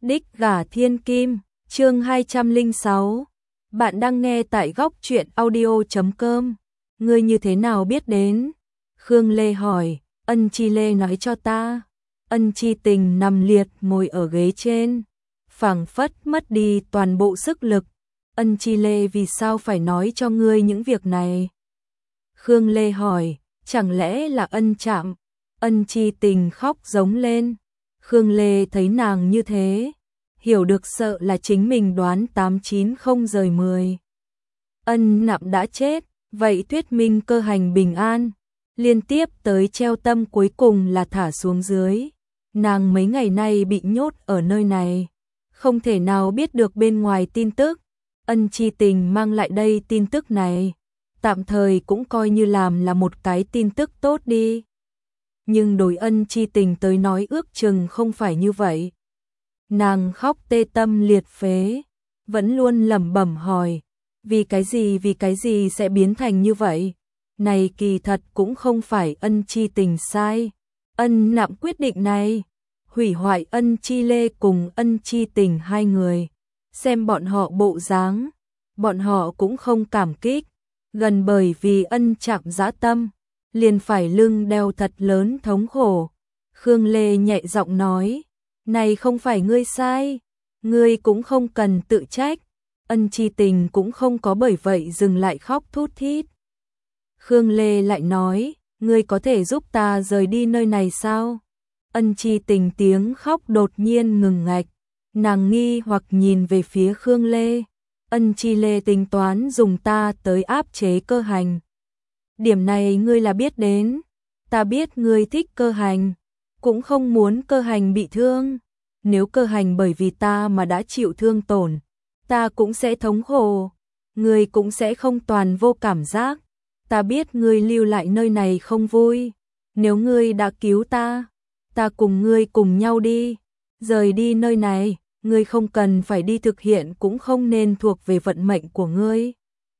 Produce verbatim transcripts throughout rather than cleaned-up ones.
Đích gả thiên kim, chương hai trăm lẻ sáu. Bạn đang nghe tại góc truyện audio chấm com. Ngươi như thế nào biết đến? Khương Lê hỏi, Ân Chi Lê nói cho ta. Ân Chi Tình nằm liệt ngồi ở ghế trên, phảng phất mất đi toàn bộ sức lực. Ân Chi Lê vì sao phải nói cho ngươi những việc này? Khương Lê hỏi, chẳng lẽ là Ân Trạm? Ân Chi Tình khóc giống lên. Khương Lê thấy nàng như thế, hiểu được sợ là chính mình đoán tám chín không rời mười. Ân Nạm đã chết, vậy thuyết minh Cơ Hành bình an. Liên tiếp tới treo tâm cuối cùng là thả xuống dưới. Nàng mấy ngày nay bị nhốt ở nơi này, không thể nào biết được bên ngoài tin tức. Ân Chi Tình mang lại đây tin tức này, tạm thời cũng coi như làm là một cái tin tức tốt đi. Nhưng đối Ân Chi Tình tới nói ước chừng không phải như vậy. Nàng khóc tê tâm liệt phế, vẫn luôn lẩm bẩm hỏi, vì cái gì vì cái gì sẽ biến thành như vậy? Này kỳ thật cũng không phải Ân Chi Tình sai. Ân Nạm quyết định này, hủy hoại Ân Chi Lê cùng Ân Chi Tình hai người. Xem bọn họ bộ dáng, bọn họ cũng không cảm kích, gần bởi vì Ân Trạm dã tâm, liền phải lưng đeo thật lớn thống khổ. Khương Lê nhẹ giọng nói, này không phải ngươi sai, ngươi cũng không cần tự trách. Ân Chi Tình cũng không có bởi vậy dừng lại khóc thút thít. Khương Lê lại nói, ngươi có thể giúp ta rời đi nơi này sao? Ân Chi Tình tiếng khóc đột nhiên ngừng ngạch, nàng nghi hoặc nhìn về phía Khương Lê. Ân Chi Lê tính toán dùng ta tới áp chế Cơ Hành. Điểm này ngươi là biết đến, ta biết ngươi thích Cơ Hành, cũng không muốn Cơ Hành bị thương. Nếu Cơ Hành bởi vì ta mà đã chịu thương tổn, ta cũng sẽ thống khổ, ngươi cũng sẽ không toàn vô cảm giác. Ta biết ngươi lưu lại nơi này không vui, nếu ngươi đã cứu ta, ta cùng ngươi cùng nhau đi, rời đi nơi này, ngươi không cần phải đi thực hiện cũng không nên thuộc về vận mệnh của ngươi.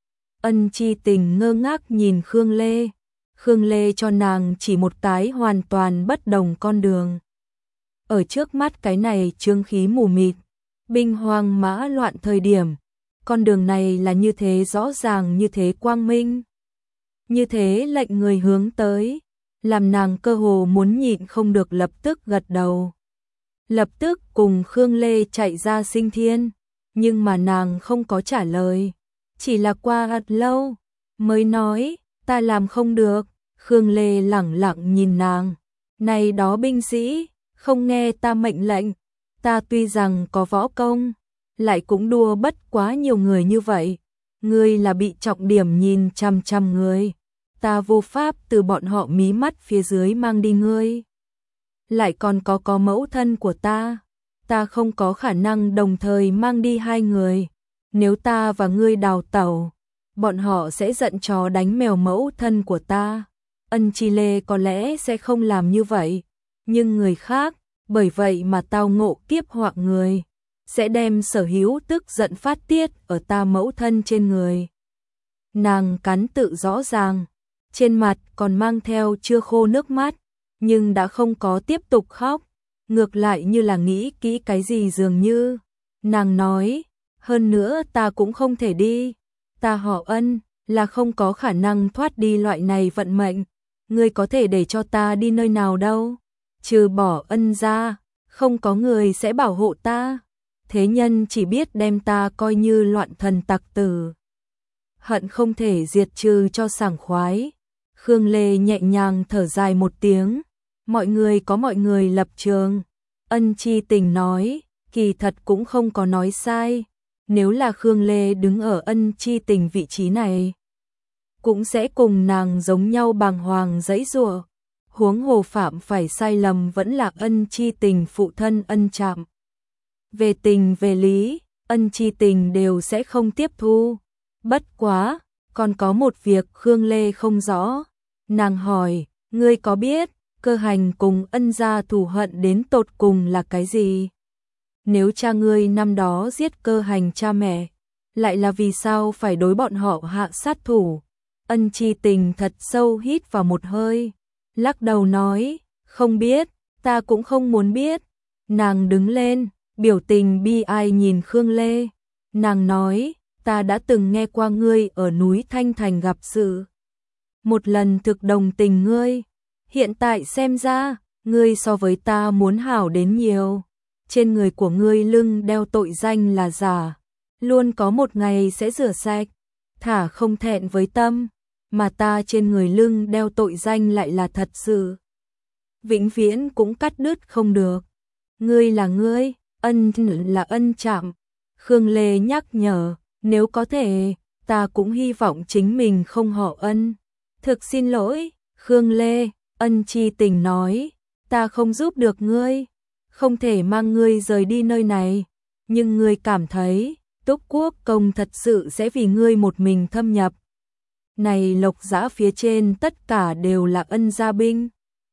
Ân Chi Tình ngơ ngác nhìn Khương Lê, Khương Lê cho nàng chỉ một cái hoàn toàn bất đồng con đường. Ở trước mắt cái này chướng khí mù mịt, binh hoang mã loạn thời điểm, con đường này là như thế rõ ràng, như thế quang minh, như thế lệnh người hướng tới, làm nàng cơ hồ muốn nhịn không được lập tức gật đầu. Lập tức cùng Khương Lê chạy ra Sinh Thiên, nhưng mà nàng không có trả lời, chỉ là qua thật lâu mới nói, ta làm không được. Khương Lê lẳng lặng nhìn nàng, này đó binh sĩ không nghe ta mệnh lệnh, ta tuy rằng có võ công, lại cũng đua bất quá nhiều người như vậy, ngươi là bị trọng điểm nhìn chằm chằm người, ta vô pháp từ bọn họ mí mắt phía dưới mang đi ngươi. Lại còn có có mẫu thân của ta, ta không có khả năng đồng thời mang đi hai người. Nếu ta và ngươi đào tẩu, bọn họ sẽ giận chó đánh mèo mẫu thân của ta. Ân Chi Lê có lẽ sẽ không làm như vậy, nhưng người khác, bởi vậy mà tao ngộ kiếp họa người, sẽ đem sở hữu tức giận phát tiết ở ta mẫu thân trên người. Nàng cắn tự rõ ràng, trên mặt còn mang theo chưa khô nước mắt, nhưng đã không có tiếp tục khóc, ngược lại như là nghĩ kỹ cái gì dường như. Nàng nói, hơn nữa ta cũng không thể đi, ta họ Ân, là không có khả năng thoát đi loại này vận mệnh, ngươi có thể để cho ta đi nơi nào đâu, trừ bỏ Ân ra, không có người sẽ bảo hộ ta, thế nhân chỉ biết đem ta coi như loạn thần tặc tử. Hận không thể diệt trừ cho sảng khoái. Khương Lê nhẹ nhàng thở dài một tiếng, mọi người có mọi người lập trường. Ân Chi Tình nói, kỳ thật cũng không có nói sai, nếu là Khương Lê đứng ở Ân Chi Tình vị trí này, cũng sẽ cùng nàng giống nhau bàng hoàng giãy giụa. Huống hồ phạm phải sai lầm vẫn là Ân Chi Tình phụ thân Ân Trạm. Về tình về lý, Ân Chi Tình đều sẽ không tiếp thu. Bất quá, còn có một việc Khương Lê không rõ. Nàng hỏi, ngươi có biết Cơ Hành cùng Ân gia thù hận đến tột cùng là cái gì? Nếu cha ngươi năm đó giết Cơ Hành cha mẹ, lại là vì sao phải đối bọn họ hạ sát thủ? Ân Chi Tình thật sâu hít vào một hơi, lắc đầu nói, không biết, ta cũng không muốn biết. Nàng đứng lên, biểu tình bi ai nhìn Khương Lê. Nàng nói, ta đã từng nghe qua ngươi ở núi Thanh Thành gặp sự. Một lần thực đồng tình ngươi, hiện tại xem ra, ngươi so với ta muốn hảo đến nhiều. Trên người của ngươi lưng đeo tội danh là giả, luôn có một ngày sẽ rửa sạch, thả không thẹn với tâm, mà ta trên người lưng đeo tội danh lại là thật sự. Vĩnh viễn cũng cắt đứt không được. Ngươi là ngươi, ân là ân chạm. Khương Lê nhắc nhở, nếu có thể, ta cũng hy vọng chính mình không họ Ân. Thực xin lỗi, Khương Lê, Ân Chi Tình nói, ta không giúp được ngươi, không thể mang ngươi rời đi nơi này, nhưng ngươi cảm thấy, Túc Quốc công thật sự sẽ vì ngươi một mình thâm nhập. Này Lộc Dã phía trên tất cả đều là Ân gia binh.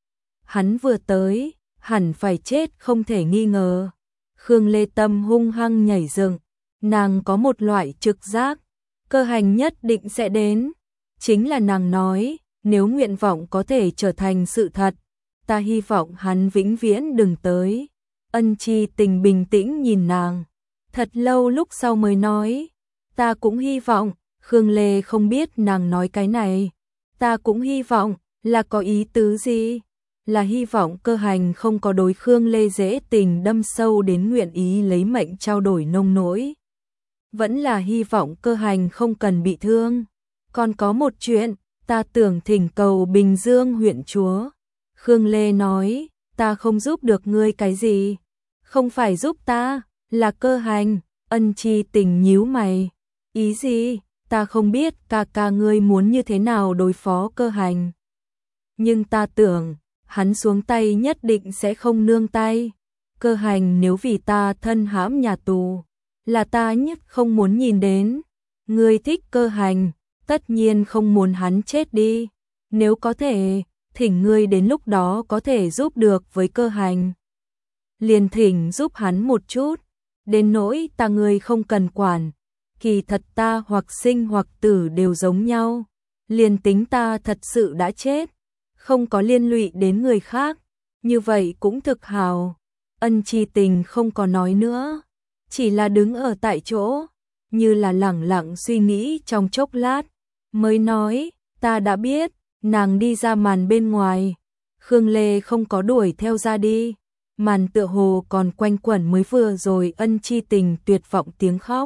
Hắn vừa tới, hẳn phải chết không thể nghi ngờ. Khương Lê tâm hung hăng nhảy dựng, nàng có một loại trực giác, Cơ Hành nhất định sẽ đến. Chính là nàng nói, nếu nguyện vọng có thể trở thành sự thật, ta hy vọng hắn vĩnh viễn đừng tới. Ân Chi Tình bình tĩnh nhìn nàng, thật lâu lúc sau mới nói, ta cũng hy vọng. Khương Lê không biết nàng nói cái này, ta cũng hy vọng, là có ý tứ gì? Là hy vọng Cơ Hành không có đối Khương Lê dễ tình đâm sâu đến nguyện ý lấy mệnh trao đổi nông nỗi. Vẫn là hy vọng Cơ Hành không cần bị thương. Còn có một chuyện, ta tưởng thỉnh cầu Bình Dương huyện chúa. Khương Lê nói, ta không giúp được ngươi cái gì. Không phải giúp ta, là Cơ Hành. Ân Chi Tình nhíu mày. Ý gì? Ta không biết ca ca ngươi muốn như thế nào đối phó Cơ Hành. Nhưng ta tưởng, hắn xuống tay nhất định sẽ không nương tay. Cơ Hành nếu vì ta thân hãm nhà tù, là ta nhất không muốn nhìn đến. Ngươi thích Cơ Hành, tất nhiên không muốn hắn chết đi. Nếu có thể, thỉnh ngươi đến lúc đó có thể giúp được với Cơ Hành. Liền thỉnh giúp hắn một chút, đến nỗi ta ngươi không cần quản. Kỳ thật ta hoặc sinh hoặc tử đều giống nhau, liền tính ta thật sự đã chết, không có liên lụy đến người khác, như vậy cũng thực hào. Ân Chi Tình không có nói nữa, chỉ là đứng ở tại chỗ, như là lẳng lặng suy nghĩ trong chốc lát, mới nói, ta đã biết. Nàng đi ra màn bên ngoài, Khương Lê không có đuổi theo ra đi, màn tựa hồ còn quanh quẩn mới vừa rồi Ân Chi Tình tuyệt vọng tiếng khóc.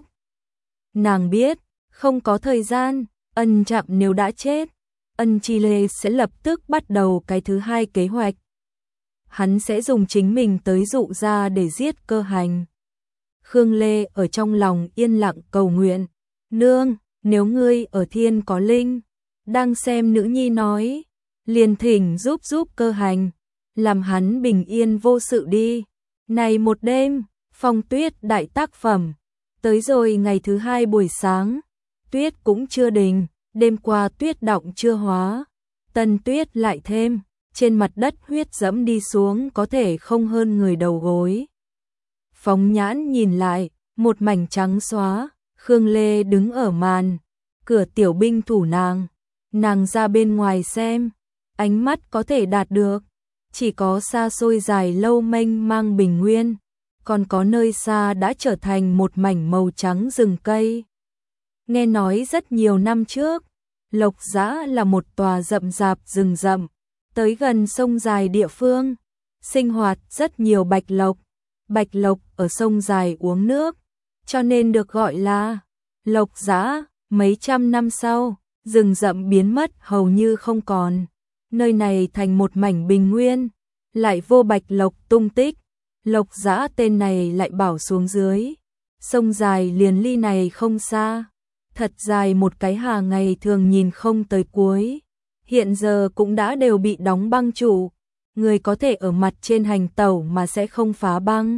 Nàng biết, không có thời gian, Ân Trạm nếu đã chết, Ân Chi Lê sẽ lập tức bắt đầu cái thứ hai kế hoạch. Hắn sẽ dùng chính mình tới dụ ra để giết Cơ Hành. Khương Lê ở trong lòng yên lặng cầu nguyện, nương, nếu ngươi ở thiên có linh, đang xem nữ nhi nói, liền thỉnh giúp giúp Cơ Hành, làm hắn bình yên vô sự đi. Này một đêm, Phong Tuyết đại tác phẩm. Tới rồi ngày thứ hai buổi sáng, tuyết cũng chưa đình, đêm qua tuyết đọng chưa hóa, tân tuyết lại thêm, trên mặt đất huyết dẫm đi xuống có thể không hơn người đầu gối. Phóng nhãn nhìn lại, một mảnh trắng xóa, Khương Lê đứng ở màn, cửa tiểu binh thủ nàng, nàng ra bên ngoài xem, ánh mắt có thể đạt được, chỉ có xa xôi dài lâu mênh mang bình nguyên. Còn có nơi xa đã trở thành một mảnh màu trắng rừng cây. Nghe nói rất nhiều năm trước, Lộc Dã là một tòa rậm rạp rừng rậm, tới gần sông dài địa phương, sinh hoạt rất nhiều bạch lộc. Bạch lộc ở sông dài uống nước, cho nên được gọi là Lộc Dã. Mấy trăm năm sau, rừng rậm biến mất hầu như không còn, nơi này thành một mảnh bình nguyên, lại vô bạch lộc tung tích. Lộc Dã tên này lại bảo xuống dưới, sông dài liền ly này không xa, thật dài một cái hà ngày thường nhìn không tới cuối, hiện giờ cũng đã đều bị đóng băng trụ, người có thể ở mặt trên hành tẩu mà sẽ không phá băng.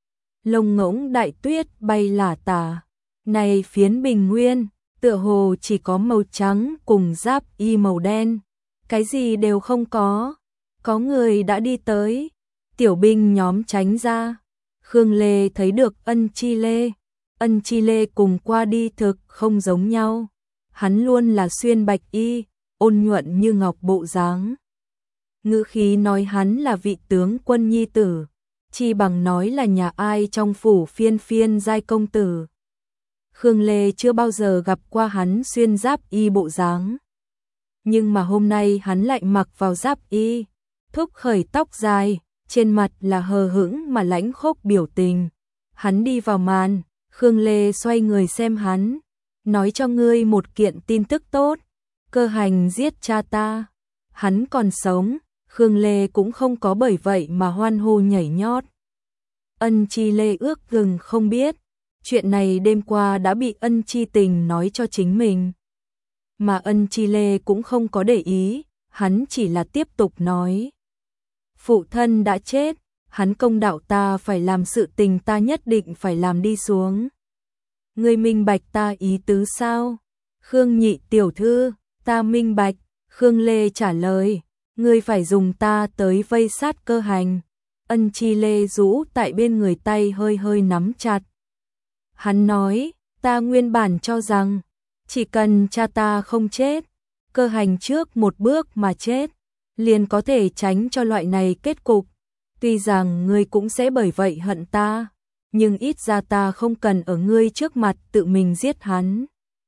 Lông ngỗng đại tuyết bay lả tả, này phiến bình nguyên, tựa hồ chỉ có màu trắng cùng giáp y màu đen, cái gì đều không có, có người đã đi tới. Tiểu binh nhóm tránh ra, Khương Lê thấy được Ân Chi Lê, Ân Chi Lê cùng qua đi thực không giống nhau, hắn luôn là xuyên bạch y, ôn nhuận như ngọc bộ dáng. Ngữ khí nói hắn là vị tướng quân nhi tử, chi bằng nói là nhà ai trong phủ phiên phiên giai công tử. Khương Lê chưa bao giờ gặp qua hắn xuyên giáp y bộ dáng. Nhưng mà hôm nay hắn lại mặc vào giáp y, thúc khởi tóc dài, trên mặt là hờ hững mà lãnh khốc biểu tình. Hắn đi vào màn, Khương Lê xoay người xem hắn, nói cho ngươi một kiện tin tức tốt, Cơ Hành giết cha ta, hắn còn sống. Khương Lê cũng không có bởi vậy mà hoan hô nhảy nhót. Ân Chi Lê ước gừng không biết, chuyện này đêm qua đã bị Ân Chi Tình nói cho chính mình. Mà Ân Chi Lê cũng không có để ý, hắn chỉ là tiếp tục nói. Phụ thân đã chết, hắn công đạo ta phải làm sự tình ta nhất định phải làm đi xuống. Ngươi minh bạch ta ý tứ sao? Khương Nhị tiểu thư, ta minh bạch. Khương Lê trả lời, ngươi phải dùng ta tới vây sát Cơ Hành. Ân Chi Lê rũ tại bên người tay hơi hơi nắm chặt. Hắn nói, ta nguyên bản cho rằng, chỉ cần cha ta không chết, Cơ Hành trước một bước mà chết, liền có thể tránh cho loại này kết cục. Tuy rằng ngươi cũng sẽ bởi vậy hận ta, nhưng ít ra ta không cần ở ngươi trước mặt tự mình giết hắn.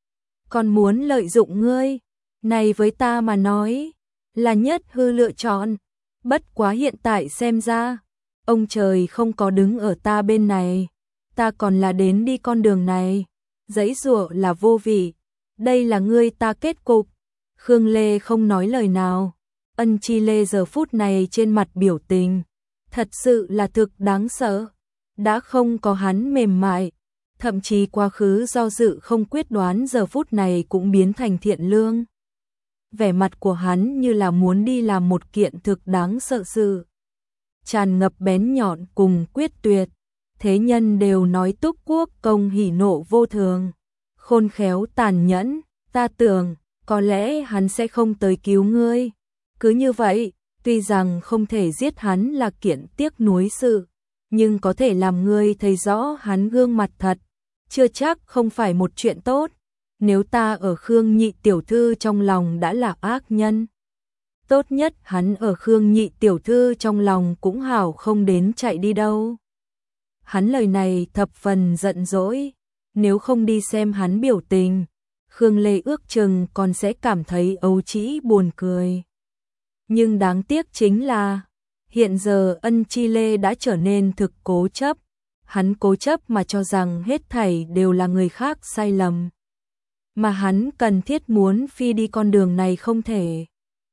Còn muốn lợi dụng ngươi, này với ta mà nói, là nhất hư lựa chọn. Bất quá hiện tại xem ra, ông trời không có đứng ở ta bên này, ta còn là đến đi con đường này, giãy giụa là vô vị. Đây là ngươi ta kết cục. Khương Lê không nói lời nào. Ân Chi Lê giờ phút này trên mặt biểu tình, thật sự là thực đáng sợ. Đã không có hắn mềm mại, thậm chí quá khứ do dự không quyết đoán giờ phút này cũng biến thành thiện lương. Vẻ mặt của hắn như là muốn đi làm một kiện thực đáng sợ sự. Tràn ngập bén nhọn cùng quyết tuyệt. Thế nhân đều nói Túc Quốc công hỉ nộ vô thường, khôn khéo tàn nhẫn, ta tưởng có lẽ hắn sẽ không tới cứu ngươi. Cứ như vậy, tuy rằng không thể giết hắn là kiện tiếc nuối sự, nhưng có thể làm ngươi thấy rõ hắn gương mặt thật, chưa chắc không phải một chuyện tốt. Nếu ta ở Khương Nhị tiểu thư trong lòng đã là ác nhân, tốt nhất hắn ở Khương Nhị tiểu thư trong lòng cũng hảo không đến chạy đi đâu. Hắn lời này thập phần giận dỗi, nếu không đi xem hắn biểu tình, Khương Lê ước chừng còn sẽ cảm thấy ấu trĩ buồn cười. Nhưng đáng tiếc chính là, hiện giờ Ân Chi Lê đã trở nên thực cố chấp, hắn cố chấp mà cho rằng hết thảy đều là người khác sai lầm. Mà hắn cần thiết muốn phi đi con đường này không thể.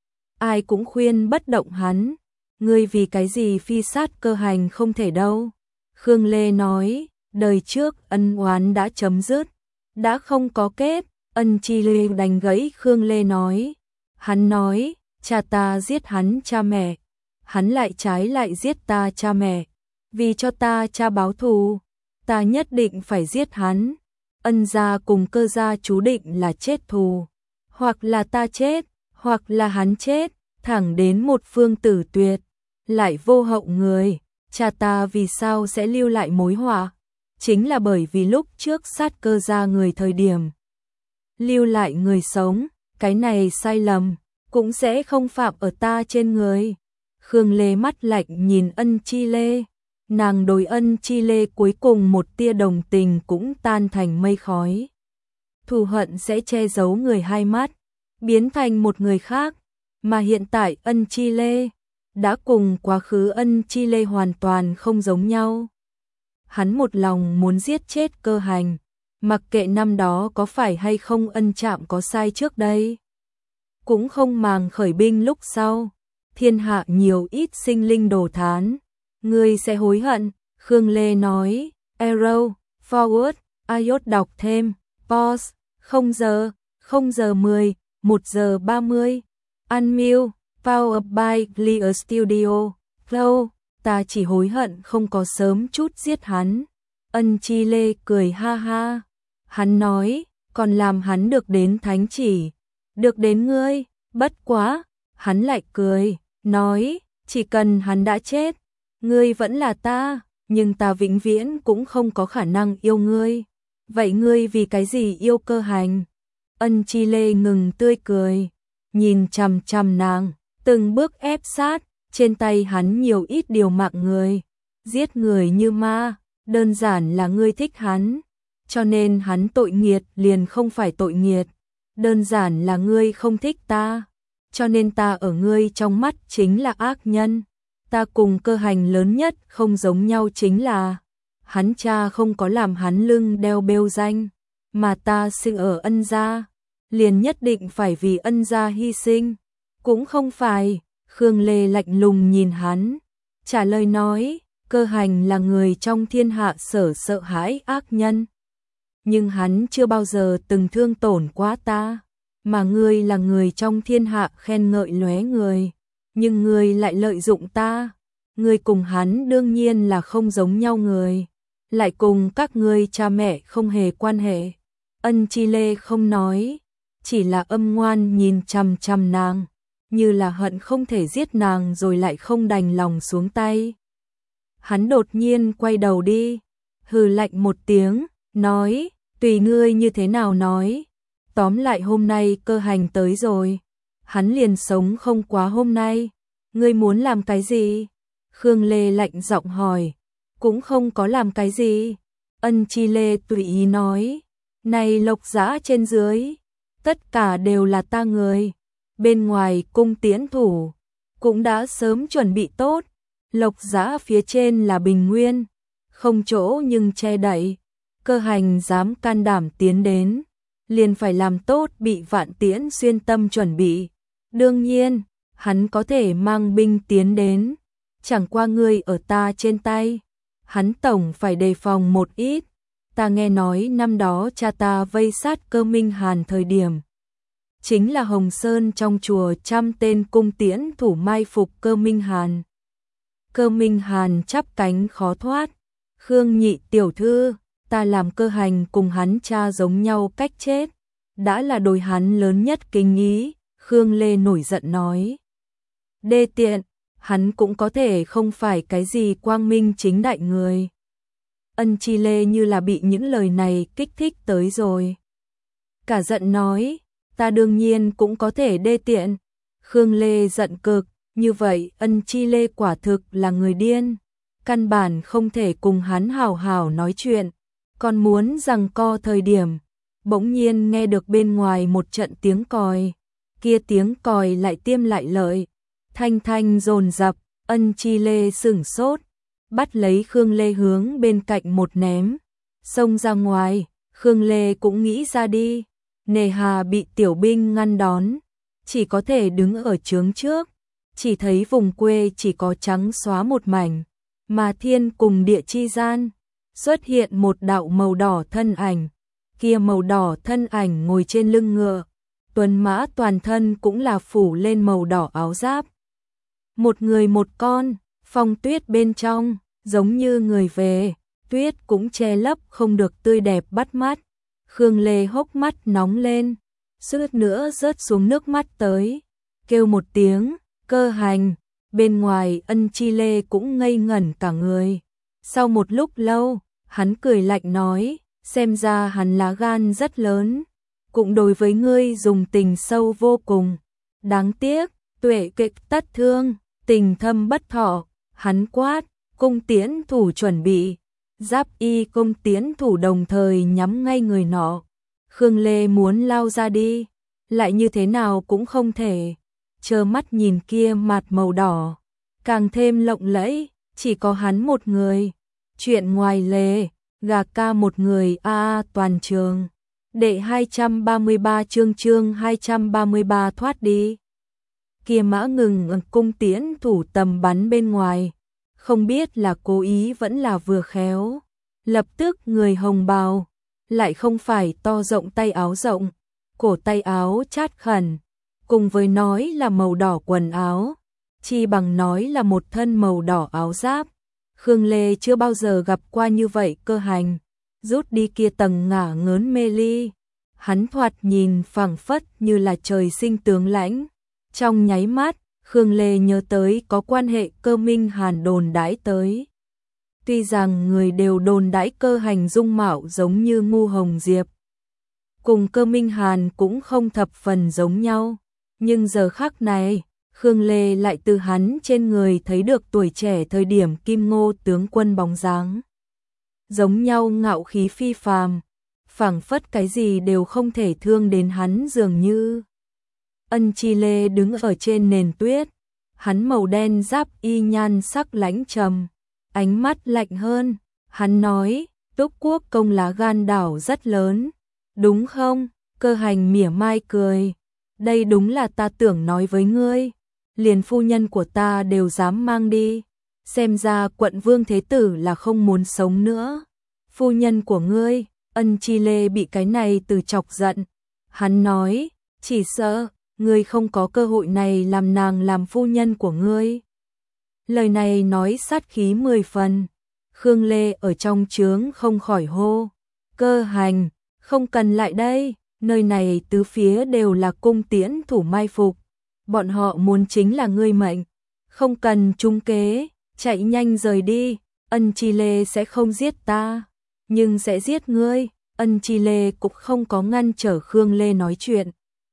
Ai cũng khuyên bất động hắn, ngươi vì cái gì phi sát Cơ Hành không thể đâu. Khương Lê nói, đời trước ân oán đã chấm dứt, đã không có kết. Ân Chi Lê đành gãy Khương Lê nói. Hắn nói, cha ta giết hắn cha mẹ, hắn lại trái lại giết ta cha mẹ, vì cho ta cha báo thù, ta nhất định phải giết hắn. Ân gia cùng Cơ gia chú định là chết thù, hoặc là ta chết, hoặc là hắn chết, thẳng đến một phương tử tuyệt, lại vô hậu người. Cha ta vì sao sẽ lưu lại mối họa? Chính là bởi vì lúc trước sát Cơ gia người thời điểm lưu lại người sống, cái này sai lầm cũng sẽ không phạm ở ta trên người. Khương Lê mắt lạnh nhìn Ân Chi Lê, nàng đối Ân Chi Lê cuối cùng một tia đồng tình cũng tan thành mây khói. Thù hận sẽ che giấu người hai mắt, biến thành một người khác, mà hiện tại Ân Chi Lê đã cùng quá khứ Ân Chi Lê hoàn toàn không giống nhau. Hắn một lòng muốn giết chết Cơ Hành, mặc kệ năm đó có phải hay không Ân Trạm có sai trước đây, cũng không màng khởi binh lúc sau, thiên hạ nhiều ít sinh linh đồ thán, ngươi sẽ hối hận. Khương Lê nói, arrow, forward, iốt đọc thêm, pause, không giờ, không giờ mười, một giờ ba mươi, unmute, power by Clear Studio, flow, ta chỉ hối hận không có sớm chút giết hắn. Ân Chi Lê cười ha ha, hắn nói, còn làm hắn được đến thánh chỉ, được đến ngươi, bất quá, hắn lại cười, nói, chỉ cần hắn đã chết, ngươi vẫn là ta, nhưng ta vĩnh viễn cũng không có khả năng yêu ngươi. Vậy ngươi vì cái gì yêu Cơ Hành? Ân Chi Lê ngừng tươi cười, nhìn chằm chằm nàng, từng bước ép sát, trên tay hắn nhiều ít điều mạng người. giết người như ma, đơn giản là ngươi thích hắn, cho nên hắn tội nghiệt liền không phải tội nghiệt, đơn giản là ngươi không thích ta, cho nên ta ở ngươi trong mắt chính là ác nhân. Ta cùng Cơ Hành lớn nhất không giống nhau chính là hắn cha không có làm hắn lưng đeo bêu danh, mà ta sinh ở Ân gia, liền nhất định phải vì Ân gia hy sinh, cũng không phải. Khương Lê lạnh lùng nhìn hắn, trả lời nói, Cơ Hành là người trong thiên hạ sở sợ hãi ác nhân, nhưng hắn chưa bao giờ từng thương tổn quá ta, mà ngươi là người trong thiên hạ khen ngợi lóe người, nhưng ngươi lại lợi dụng ta, ngươi cùng hắn đương nhiên là không giống nhau người, lại cùng các ngươi cha mẹ không hề quan hệ. Ân Chi Lê không nói, chỉ là âm ngoan nhìn chằm chằm nàng, như là hận không thể giết nàng rồi lại không đành lòng xuống tay. Hắn đột nhiên quay đầu đi, hừ lạnh một tiếng, nói, tùy ngươi như thế nào nói, tóm lại hôm nay Cơ Hành tới rồi, hắn liền sống không quá hôm nay, ngươi muốn làm cái gì? Khương Lê lạnh giọng hỏi, cũng không có làm cái gì. Ân Chi Lê tùy ý nói, này Lộc Dã trên dưới, tất cả đều là ta người, bên ngoài cung tiễn thủ, cũng đã sớm chuẩn bị tốt, Lộc Dã phía trên là bình nguyên, không chỗ nhưng che đậy, Cơ Hành dám can đảm tiến đến, liền phải làm tốt bị Vạn Tiễn xuyên tâm chuẩn bị. Đương nhiên, hắn có thể mang binh tiến đến, chẳng qua ngươi ở ta trên tay, hắn tổng phải đề phòng một ít. Ta nghe nói năm đó cha ta vây sát Cơ Minh Hàn thời điểm, chính là Hồng Sơn trong chùa trăm tên cung tiễn thủ mai phục Cơ Minh Hàn. Cơ Minh Hàn chắp cánh khó thoát, Khương nhị tiểu thư, ta làm Cơ Hành cùng hắn cha giống nhau cách chết, đã là đối hắn lớn nhất kính ý. Khương Lê nổi giận nói, đê tiện, hắn cũng có thể không phải cái gì quang minh chính đại người. Ân Chi Lê như là bị những lời này kích thích tới rồi, cả giận nói, ta đương nhiên cũng có thể đê tiện. Khương Lê giận cực, như vậy Ân Chi Lê quả thực là người điên, căn bản không thể cùng hắn hào hào nói chuyện, còn muốn giằng co thời điểm, bỗng nhiên nghe được bên ngoài một trận tiếng còi, kia tiếng còi lại tiêm lại lợi, thanh thanh dồn dập. Ân Chi Lê sửng sốt, bắt lấy Khương Lê hướng bên cạnh một ném, xông ra ngoài. Khương Lê cũng nghĩ ra đi, nề hà bị tiểu binh ngăn đón, chỉ có thể đứng ở trướng trước, chỉ thấy vùng quê chỉ có trắng xóa một mảnh, mà thiên cùng địa chi gian xuất hiện một đạo màu đỏ thân ảnh, kia màu đỏ thân ảnh ngồi trên lưng ngựa, tuần mã toàn thân cũng là phủ lên màu đỏ áo giáp. Một người một con, phong tuyết bên trong, giống như người về, tuyết cũng che lấp không được tươi đẹp bắt mắt. Khương Lê hốc mắt nóng lên, suýt nữa rớt xuống nước mắt tới, kêu một tiếng, Cơ Hành. Bên ngoài Ân Chi Lê cũng ngây ngẩn cả người. Sau một lúc lâu, hắn cười lạnh nói, xem ra hắn lá gan rất lớn, cũng đối với ngươi dùng tình sâu vô cùng. Đáng tiếc, tuệ kịch tất thương, tình thâm bất thọ. Hắn quát, cung tiễn thủ chuẩn bị. Giáp y cung tiễn thủ đồng thời nhắm ngay người nọ. Khương Lê muốn lao ra đi, lại như thế nào cũng không thể. Trơ mắt nhìn kia mặt màu đỏ, càng thêm lộng lẫy, chỉ có hắn một người. Chuyện ngoài lề, gà ca một người a a toàn trường. Đệ hai trăm ba mươi ba chương chương hai trăm ba mươi ba thoát đi. Kia mã ngừng cung tiễn thủ tầm bắn bên ngoài, không biết là cố ý vẫn là vừa khéo. Lập tức người hồng bào, lại không phải to rộng tay áo rộng, cổ tay áo chát khẩn, cùng với nói là màu đỏ quần áo, chi bằng nói là một thân màu đỏ áo giáp. Khương Lê chưa bao giờ gặp qua như vậy. Cơ Hành rút đi kia tầng ngả ngớn mê ly, hắn thoạt nhìn phảng phất như là trời sinh tướng lãnh. Trong nháy mắt, Khương Lê nhớ tới có quan hệ Cơ Minh Hàn đồn đãi tới. Tuy rằng người đều đồn đãi Cơ Hành dung mạo giống như Ngu Hồng Diệp, cùng Cơ Minh Hàn cũng không thập phần giống nhau, nhưng giờ khắc này, Khương Lê lại từ hắn trên người thấy được tuổi trẻ thời điểm Kim Ngô tướng quân bóng dáng. Giống nhau ngạo khí phi phàm, phảng phất cái gì đều không thể thương đến hắn dường như. Ân Chi Lê đứng ở trên nền tuyết, hắn màu đen giáp y nhan sắc lãnh trầm, ánh mắt lạnh hơn, hắn nói, Túc Quốc công lá gan đảo rất lớn, đúng không? Cơ Hành mỉa mai cười, đây đúng là ta tưởng nói với ngươi, liền phu nhân của ta đều dám mang đi, xem ra quận vương thế tử là không muốn sống nữa. Phu nhân của ngươi, Ân Chi Lê bị cái này từ chọc giận, hắn nói, chỉ sợ ngươi không có cơ hội này làm nàng làm phu nhân của ngươi. Lời này nói sát khí mười phần. Khương Lê ở trong trướng không khỏi hô, Cơ Hành, không cần lại đây, nơi này tứ phía đều là cung tiễn thủ mai phục, bọn họ muốn chính là ngươi mệnh, không cần trung kế, chạy nhanh rời đi, Ân Chi Lê sẽ không giết ta, nhưng sẽ giết ngươi. Ân Chi Lê cũng không có ngăn trở Khương Lê nói chuyện,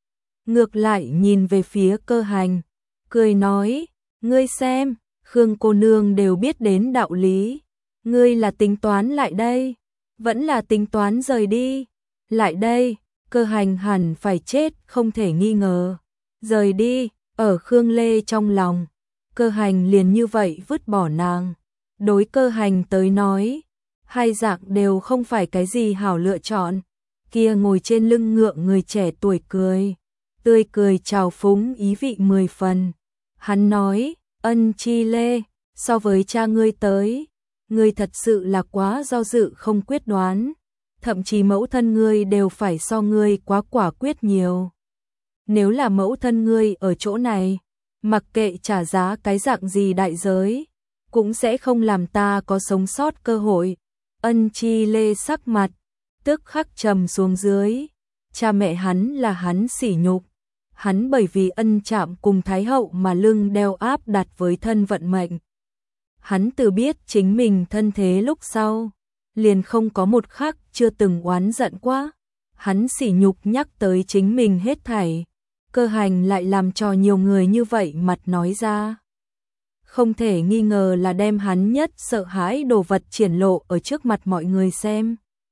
ngược lại nhìn về phía Cơ Hành, cười nói, ngươi xem, Khương cô nương đều biết đến đạo lý, ngươi là tính toán lại đây, vẫn là tính toán rời đi, lại đây, Cơ Hành hẳn phải chết không thể nghi ngờ, rời đi, ở Khương Lê trong lòng, Cơ Hành liền như vậy vứt bỏ nàng, đối Cơ Hành tới nói, hai dạng đều không phải cái gì hảo lựa chọn, kia ngồi trên lưng ngựa người trẻ tuổi cười, tươi cười trào phúng ý vị mười phần, hắn nói, Ân Chi Lê, so với cha ngươi tới, ngươi thật sự là quá do dự không quyết đoán, thậm chí mẫu thân ngươi đều phải so ngươi quá quả quyết nhiều. Nếu là mẫu thân ngươi ở chỗ này, mặc kệ trả giá cái dạng gì đại giới, cũng sẽ không làm ta có sống sót cơ hội. Ân Chi Lê sắc mặt tức khắc trầm xuống dưới, cha mẹ hắn là hắn sỉ nhục, hắn bởi vì ân chạm cùng Thái hậu mà lưng đeo áp đặt với thân vận mệnh. Hắn từ biết chính mình thân thế lúc sau, liền không có một khắc chưa từng oán giận quá, hắn sỉ nhục nhắc tới chính mình hết thảy, Cơ Hành lại làm cho nhiều người như vậy mặt nói ra. Không thể nghi ngờ là đem hắn nhất sợ hãi đồ vật triển lộ ở trước mặt mọi người xem.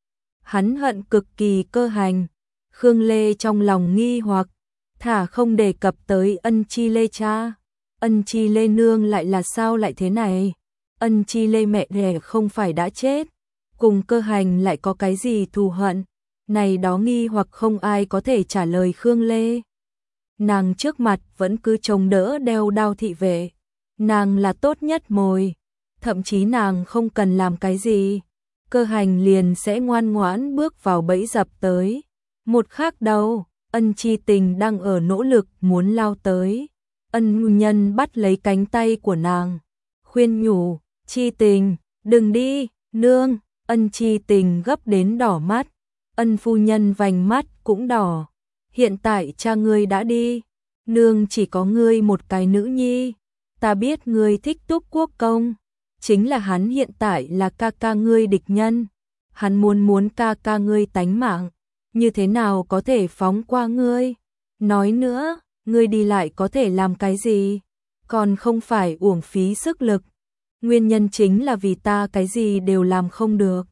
Hắn hận cực kỳ Cơ Hành, Khương Lê trong lòng nghi hoặc, thả không đề cập tới Ân Chi Lê cha. Ân Chi Lê nương lại là sao lại thế này? Ân Chi Lê mẹ đẻ không phải đã chết, cùng Cơ Hành lại có cái gì thù hận? Này đó nghi hoặc không ai có thể trả lời Khương Lê. Nàng trước mặt vẫn cứ chống đỡ đeo đao thị vệ, nàng là tốt nhất mồi, thậm chí nàng không cần làm cái gì, Cơ Hành liền sẽ ngoan ngoãn bước vào bẫy dập tới. Một khắc đầu, Ân Chi Tình đang ở nỗ lực muốn lao tới, Ân Nhu Nhân bắt lấy cánh tay của nàng, khuyên nhủ, Chi Tình, đừng đi, nương. Ân Chi Tình gấp đến đỏ mắt, Ân phu nhân vành mắt cũng đỏ, hiện tại cha ngươi đã đi, nương chỉ có ngươi một cái nữ nhi, ta biết ngươi thích Túc Quốc công, chính là hắn hiện tại là ca ca ngươi địch nhân, hắn muốn muốn ca ca ngươi tánh mạng, như thế nào có thể phóng qua ngươi? Nói nữa, ngươi đi lại có thể làm cái gì? Còn không phải uổng phí sức lực. Nguyên nhân chính là vì ta cái gì đều làm không được,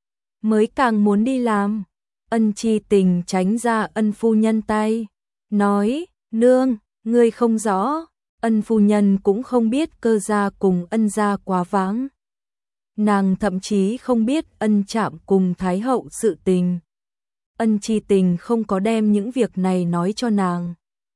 mới càng muốn đi làm. Ân Chi Tình tránh ra Ân phu nhân tay, nói, nương, ngươi không rõ, Ân phu nhân cũng không biết Cơ gia cùng Ân gia quá vãng. Nàng thậm chí không biết Ân Trạm cùng Thái hậu sự tình. Ân Chi Tình không có đem những việc này nói cho nàng.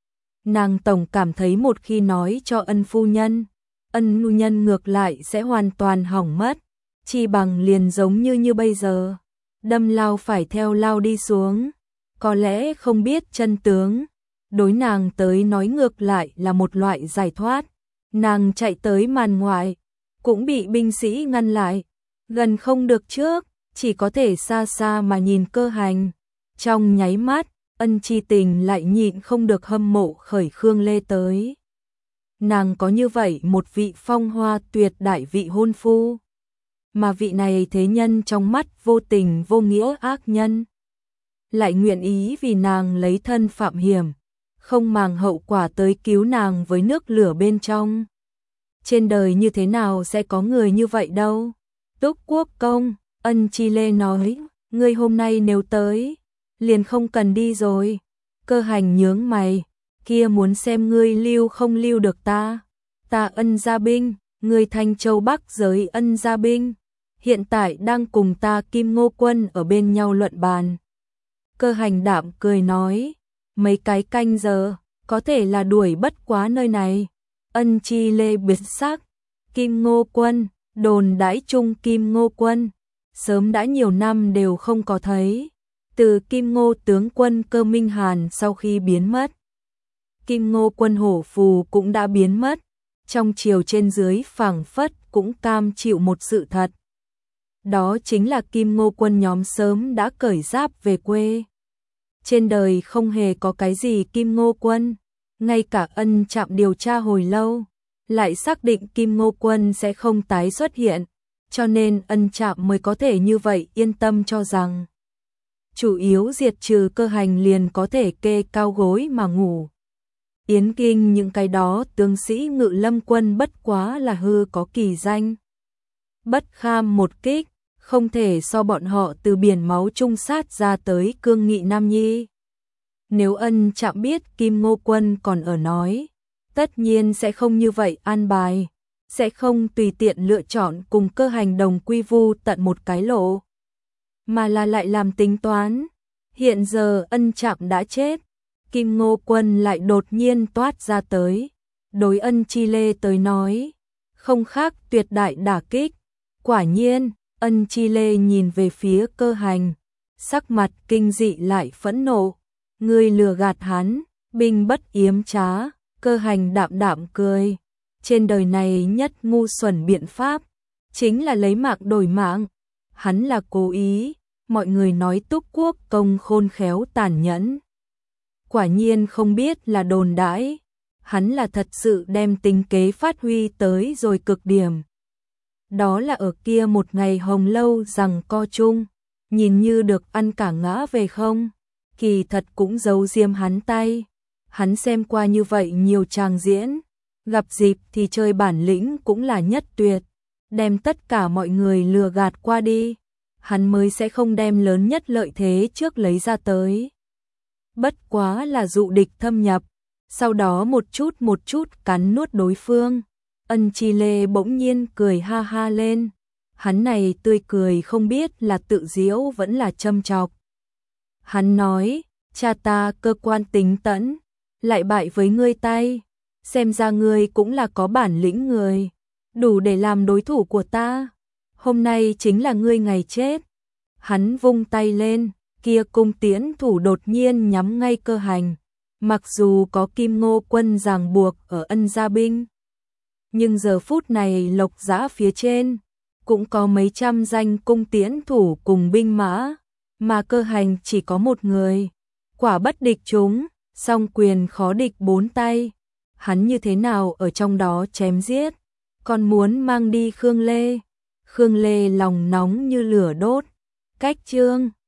Nàng tổng cảm thấy một khi nói cho Ân phu nhân, Ân phu nhân ngược lại sẽ hoàn toàn hỏng mất, chi bằng liền giống như như bây giờ, đâm lao phải theo lao đi xuống, có lẽ không biết chân tướng, đối nàng tới nói ngược lại là một loại giải thoát. Nàng chạy tới màn ngoại, cũng bị binh sĩ ngăn lại, gần không được trước, chỉ có thể xa xa mà nhìn Cơ Hành. Trong nháy mắt, Ân Chi Tình lại nhịn không được hâm mộ khởi Khương Lê tới. Nàng có như vậy một vị phong hoa tuyệt đại vị hôn phu, mà vị này thế nhân trong mắt vô tình vô nghĩa ác nhân, lại nguyện ý vì nàng lấy thân phạm hiểm, không màng hậu quả tới cứu nàng với nước lửa bên trong. Trên đời như thế nào sẽ có người như vậy đâu. Túc Quốc công, Ân Chi Lê nói, ngươi hôm nay nếu tới, liền không cần đi rồi. Cơ Hành nhướng mày, kia muốn xem ngươi lưu không lưu được ta. Ta Ân gia binh, ngươi Thanh Châu Bắc giới Ân gia binh, hiện tại đang cùng ta Kim Ngô quân ở bên nhau luận bàn. Cơ Hành đạm cười nói, mấy cái canh giờ, có thể là đuổi bất quá nơi này. Ân Chi Lê biệt sắc, Kim Ngô quân, đồn đãi chung Kim Ngô quân, sớm đã nhiều năm đều không có thấy. Từ Kim Ngô tướng quân Cơ Minh Hàn sau khi biến mất, Kim Ngô quân hổ phù cũng đã biến mất, trong triều trên dưới phảng phất cũng cam chịu một sự thật. Đó chính là Kim Ngô quân nhóm sớm đã cởi giáp về quê. Trên đời không hề có cái gì Kim Ngô quân, ngay cả Ân Trạm điều tra hồi lâu, lại xác định Kim Ngô quân sẽ không tái xuất hiện, cho nên Ân Trạm mới có thể như vậy yên tâm cho rằng chủ yếu diệt trừ Cơ Hành liền có thể kê cao gối mà ngủ. Yến Kinh những cái đó tướng sĩ Ngự Lâm quân bất quá là hư có kỳ danh. Bất kham một kích, không thể so bọn họ từ biển máu trung sát ra tới cương nghị nam nhi. Nếu Ân Trạm biết Kim Ngô quân còn ở nói, tất nhiên sẽ không như vậy an bài, sẽ không tùy tiện lựa chọn cùng Cơ Hành đồng quy vu tận một cái lộ, mà là lại làm tính toán. Hiện giờ Ân Trạm đã chết, Kim Ngô quân lại đột nhiên toát ra tới, đối Ân Chi Lê tới nói, không khác tuyệt đại đả kích. Quả nhiên, Ân Chi Lê nhìn về phía Cơ Hành, sắc mặt kinh dị lại phẫn nộ. Ngươi lừa gạt hắn, binh bất yếm trá. Cơ Hành đạm đạm cười. Trên đời này nhất ngu xuẩn biện pháp, chính là lấy mạng đổi mạng. Hắn là cố ý, mọi người nói Túc Quốc công khôn khéo tàn nhẫn. Quả nhiên không biết là đồn đãi, hắn là thật sự đem tính kế phát huy tới rồi cực điểm. Đó là ở kia một ngày hồng lâu rằng co chung, nhìn như được ăn cả ngã về không, kỳ thật cũng giấu diêm hắn tay. Hắn xem qua như vậy nhiều tràng diễn, gặp dịp thì chơi bản lĩnh cũng là nhất tuyệt, đem tất cả mọi người lừa gạt qua đi, hắn mới sẽ không đem lớn nhất lợi thế trước lấy ra tới. Bất quá là dụ địch thâm nhập, sau đó một chút một chút cắn nuốt đối phương. Ân Chi Lê bỗng nhiên cười ha ha lên, hắn này tươi cười không biết là tự giễu vẫn là châm chọc. Hắn nói, cha ta cơ quan tính tẫn, lại bại với ngươi tay, xem ra ngươi cũng là có bản lĩnh người, đủ để làm đối thủ của ta. Hôm nay chính là ngươi ngày chết. Hắn vung tay lên, kia cung tiễn thủ đột nhiên nhắm ngay Cơ Hành. Mặc dù có Kim Ngô quân ràng buộc ở Ân gia binh, nhưng giờ phút này Lộc Giã phía trên cũng có mấy trăm danh cung tiễn thủ cùng binh mã, mà Cơ Hành chỉ có một người, quả bất địch chúng, song quyền khó địch bốn tay. Hắn như thế nào ở trong đó chém giết, còn muốn mang đi Khương Lê. Khương Lê lòng nóng như lửa đốt. Cách chương